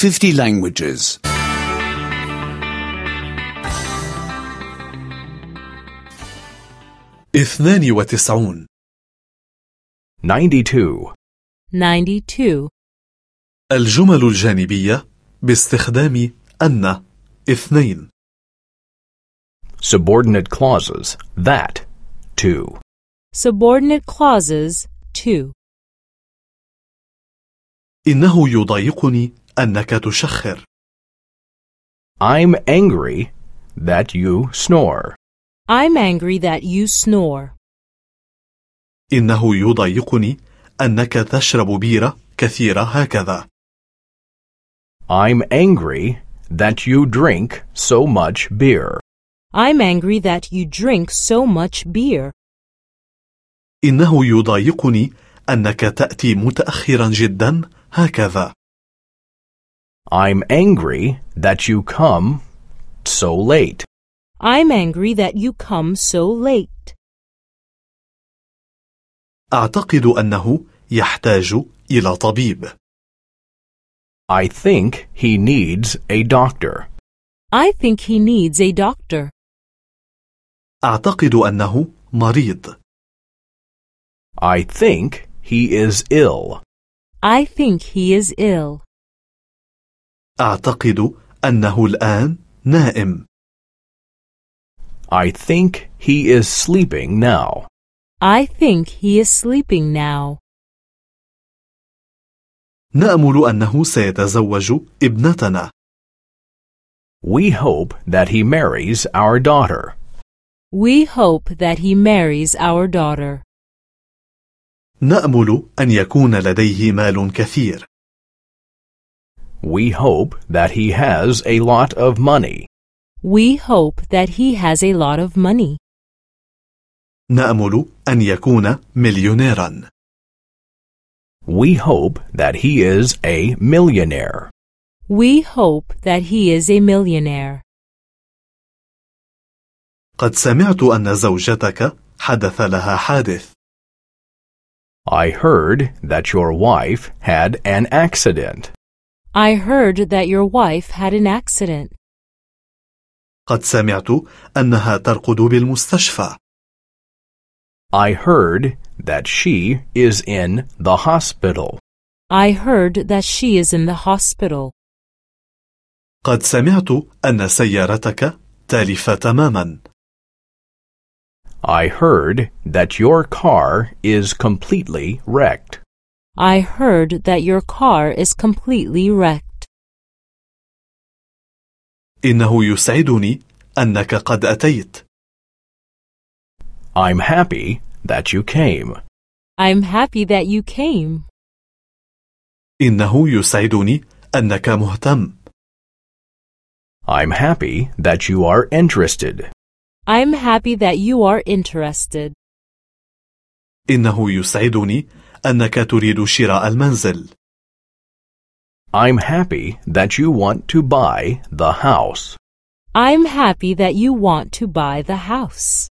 50 languages. 92 92. 92. الجمل الجانبية باستخدام أن 2 Subordinate clauses that, to. Subordinate clauses 2. إنه يضايقني أنك تشخر. I'm angry that you snore. I'm angry that you snore. إنه يضايقني أنك تشرب بيرة كثيرة هكذا. I'm angry that you drink so much beer. I'm angry that you drink so much beer. إنه يضايقني أنك تأتي متأخرا جدا هكذا. I'm angry that you come so late. I'm angry that you come so late. أعتقد أنه يحتاج إلى طبيب. I think he needs a doctor. I think he needs a doctor. أعتقد أنه مريض. I think he is ill. I think he is ill. أعتقد أنه الآن نائم. I think he is sleeping now. I think he is sleeping now. نأمل أنه سيتزوج ابنتنا. We hope that he marries our daughter. We hope that he marries our daughter. نأمل أن يكون لديه مال كثير. We hope that he has a lot of money. We hope that he has a lot of money. نأمل أن يكون مليونيرا. We hope that he is a millionaire. We hope that he is a millionaire. قد سمعت أن زوجتك حدث لها حادث. I heard that your wife had an accident. I heard that your wife had an accident. قد سمعت أنها ترقد بالمستشفى. I heard that she is in the hospital. I heard that she is in the hospital. قد سمعت أن سيارتك تالفة تماما. I heard that your car is completely wrecked. I heard that your car is completely wrecked. إنه يسعدني أنك قد أتيت. I'm happy that you came. I'm happy that you came. إنه يسعدني أنك مهتم. I'm happy that you are interested. I'm happy that you are interested. إنه يسعدني أنك تريد شراء المنزل. I'm happy that you want to buy the house. I'm happy that you want to buy the house.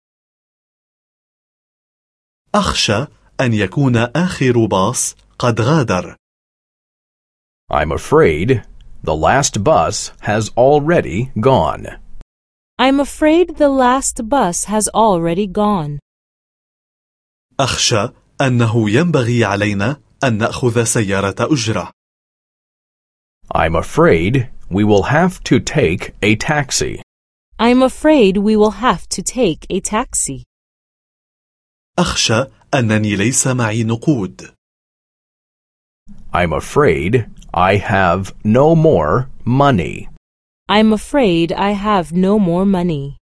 أخشى أن يكون آخر باص قد غادر. I'm afraid the last bus has already gone. I'm afraid the last bus has already gone. أخشى أنه ينبغي علينا أن نأخذ سيارة أجرة. I'm afraid we will have to take a taxi. I'm afraid we will have to take a taxi. أخشى أنني ليس معي نقود. I'm afraid I have no more money. I'm afraid I have no more money.